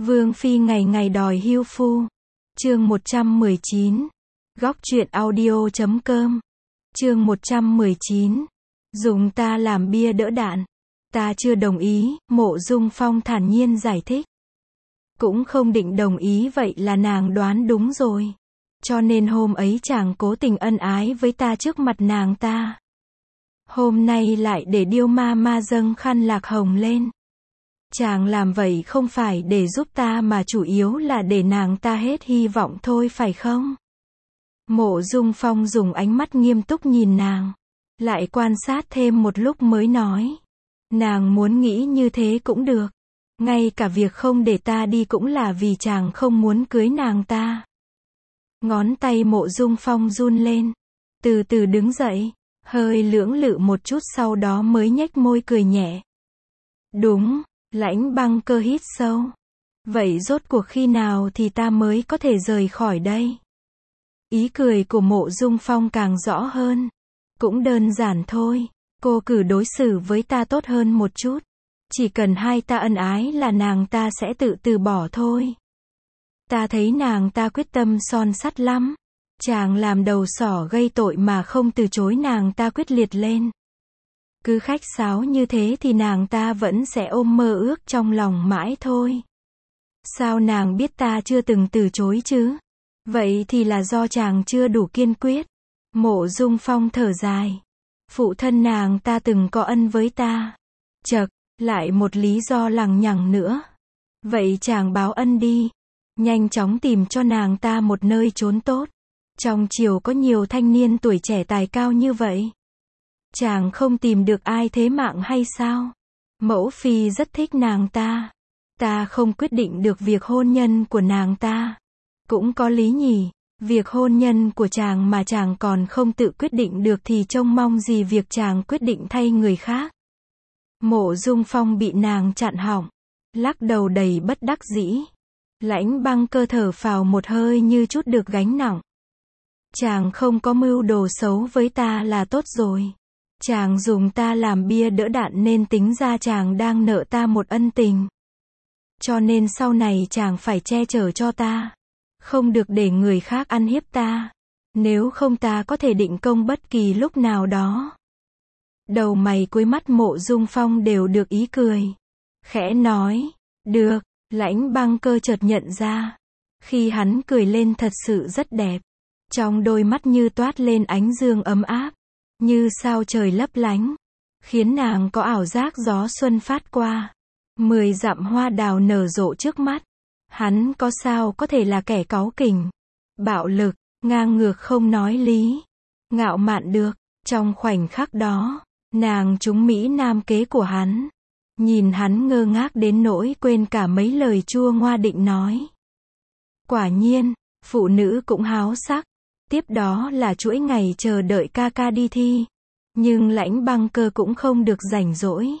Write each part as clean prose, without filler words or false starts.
Vương phi ngày ngày đòi hưu phu. Chương 119. Góc truyện audio.com. Chương 119. Dùng ta làm bia đỡ đạn. Ta chưa đồng ý, Mộ Dung Phong thản nhiên giải thích. Cũng không định đồng ý, vậy là nàng đoán đúng rồi. Cho nên hôm ấy chàng cố tình ân ái với ta trước mặt nàng ta. Hôm nay lại để Điêu ma ma dâng khăn lạc hồng lên. Chàng làm vậy không phải để giúp ta mà chủ yếu là để nàng ta hết hy vọng thôi phải không? Mộ Dung Phong dùng ánh mắt nghiêm túc nhìn nàng. Lại quan sát thêm một lúc mới nói. Nàng muốn nghĩ như thế cũng được. Ngay cả việc không để ta đi cũng là vì chàng không muốn cưới nàng ta. Ngón tay Mộ Dung Phong run lên. Từ từ đứng dậy. Hơi lưỡng lự một chút sau đó mới nhếch môi cười nhẹ. Đúng. Lãnh Băng Cơ hít sâu. Vậy rốt cuộc khi nào thì ta mới có thể rời khỏi đây? Ý cười của Mộ Dung Phong càng rõ hơn. Cũng đơn giản thôi. Cô cử đối xử với ta tốt hơn một chút. Chỉ cần hai ta ân ái là nàng ta sẽ tự từ bỏ thôi. Ta thấy nàng ta quyết tâm son sắt lắm. Chàng làm đầu sỏ gây tội mà không từ chối nàng ta quyết liệt lên. Cứ khách sáo như thế thì nàng ta vẫn sẽ ôm mơ ước trong lòng mãi thôi. Sao nàng biết ta chưa từng từ chối chứ? Vậy thì là do chàng chưa đủ kiên quyết. Mộ Dung Phong thở dài. Phụ thân nàng ta từng có ân với ta. Chậc, lại một lý do lằng nhằng nữa. Vậy chàng báo ân đi. Nhanh chóng tìm cho nàng ta một nơi trốn tốt. Trong triều có nhiều thanh niên tuổi trẻ tài cao như vậy. Chàng không tìm được ai thế mạng hay sao? Mẫu phi rất thích nàng ta. Ta không quyết định được việc hôn nhân của nàng ta. Cũng có lý nhỉ. Việc hôn nhân của chàng mà chàng còn không tự quyết định được thì trông mong gì việc chàng quyết định thay người khác. Mộ Dung Phong bị nàng chặn họng. Lắc đầu đầy bất đắc dĩ. Lãnh Băng Cơ thở phào một hơi như chút được gánh nặng. Chàng không có mưu đồ xấu với ta là tốt rồi. Chàng dùng ta làm bia đỡ đạn nên tính ra chàng đang nợ ta một ân tình. Cho nên sau này chàng phải che chở cho ta. Không được để người khác ăn hiếp ta. Nếu không ta có thể định công bất kỳ lúc nào đó. Đầu mày cuối mắt Mộ Dung Phong đều được ý cười. Khẽ nói. Được. Lãnh Băng Cơ chợt nhận ra. Khi hắn cười lên thật sự rất đẹp. Trong đôi mắt như toát lên ánh dương ấm áp. Như sao trời lấp lánh. Khiến nàng có ảo giác gió xuân phát qua. 10 dặm hoa đào nở rộ trước mắt. Hắn có sao có thể là kẻ cáu kỉnh. Bạo lực, ngang ngược không nói lý. Ngạo mạn được. Trong khoảnh khắc đó, nàng trúng mỹ nam kế của hắn. Nhìn hắn ngơ ngác đến nỗi quên cả mấy lời chua ngoa định nói. Quả nhiên, phụ nữ cũng háo sắc. Tiếp đó là chuỗi ngày chờ đợi ca ca đi thi. Nhưng Lãnh Băng Cơ cũng không được rảnh rỗi.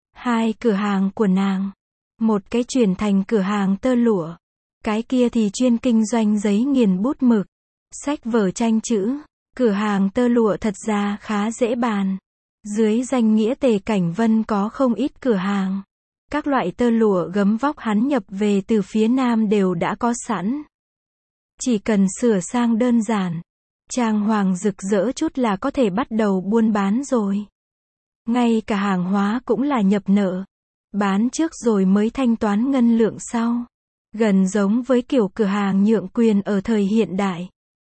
2 cửa hàng của nàng. Một cái chuyển thành cửa hàng tơ lụa. Cái kia thì chuyên kinh doanh giấy nghiền bút mực. Sách vở tranh chữ. Cửa hàng tơ lụa thật ra khá dễ bàn. Dưới danh nghĩa Tề Cảnh Vân có không ít cửa hàng. Các loại tơ lụa gấm vóc hắn nhập về từ phía Nam đều đã có sẵn. Chỉ cần sửa sang đơn giản. Trang hoàng rực rỡ chút là có thể bắt đầu buôn bán rồi. Ngay cả hàng hóa cũng là nhập nợ. Bán trước rồi mới thanh toán ngân lượng sau. Gần giống với kiểu cửa hàng nhượng quyền ở thời hiện đại.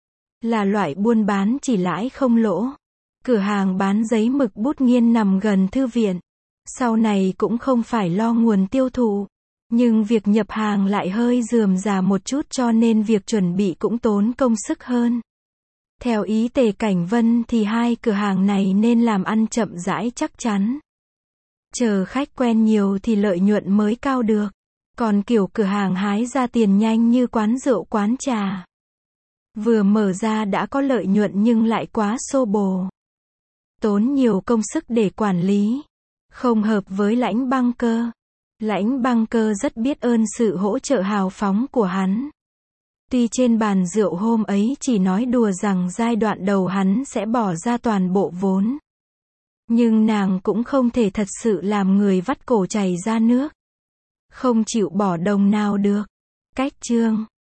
Là loại buôn bán chỉ lãi không lỗ. Cửa hàng bán giấy mực bút nghiên nằm gần thư viện. Sau này cũng không phải lo nguồn tiêu thụ. Nhưng việc nhập hàng lại hơi rườm rà một chút cho nên việc chuẩn bị cũng tốn công sức hơn. Theo ý Tề Cảnh Vân thì 2 cửa hàng này nên làm ăn chậm rãi chắc chắn. Chờ khách quen nhiều thì lợi nhuận mới cao được. Còn kiểu cửa hàng hái ra tiền nhanh như quán rượu quán trà. Vừa mở ra đã có lợi nhuận nhưng lại quá xô bồ. Tốn nhiều công sức để quản lý. Không hợp với Lãnh Băng Cơ. Lãnh Băng Cơ rất biết ơn sự hỗ trợ hào phóng của hắn. Tuy trên bàn rượu hôm ấy chỉ nói đùa rằng giai đoạn đầu hắn sẽ bỏ ra toàn bộ vốn. Nhưng nàng cũng không thể thật sự làm người vắt cổ chảy ra nước. không chịu bỏ đồng nào được. Cách chương